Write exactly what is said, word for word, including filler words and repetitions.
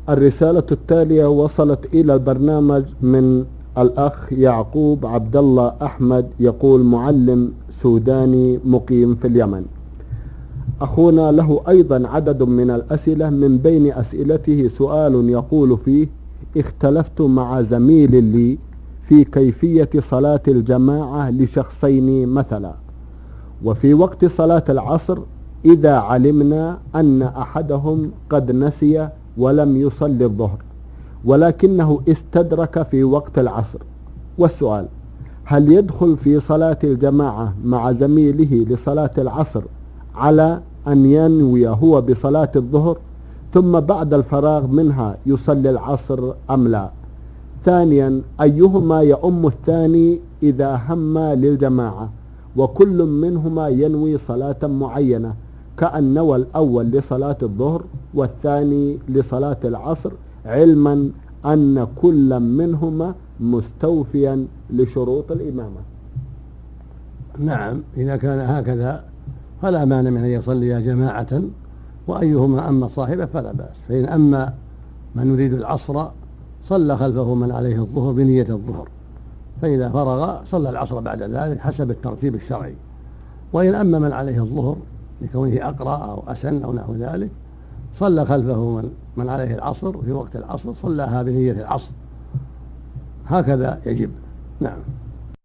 الرسالة التالية وصلت إلى البرنامج من الأخ يعقوب عبد الله أحمد، يقول: معلم سوداني مقيم في اليمن. أخونا له أيضا عدد من الأسئلة، من بين أسئلته سؤال يقول فيه: اختلفت مع زميل لي في كيفية صلاة الجماعة لشخصين مثلا، وفي وقت صلاة العصر إذا علمنا أن أحدهم قد نسي ولم يصلي الظهر ولكنه استدرك في وقت العصر، والسؤال: هل يدخل في صلاة الجماعة مع زميله لصلاة العصر على أن ينوي هو بصلاة الظهر ثم بعد الفراغ منها يصلي العصر أم لا؟ ثانيا، أيهما يؤم الثاني إذا هم للجماعة وكل منهما ينوي صلاة معينة، كأن نوى الأول لصلاة الظهر والثاني لصلاة العصر، علما أن كل منهما مستوفيا لشروط الإمامة؟ نعم، إذا كان هكذا فلا مانع من أن يصلي جماعة، وأيهما أما صاحبه فلا بأس. فإن أما من يريد العصر صلى خلفه من عليه الظهر بنية الظهر، فإذا فرغ صلى العصر بعد ذلك حسب الترتيب الشرعي. وإن أما من عليه الظهر لكونه أقرأ أو أسن أو نحو ذلك صلى خلفه من, من عليه العصر في وقت العصر، صلىها بنية العصر، هكذا يجب. نعم.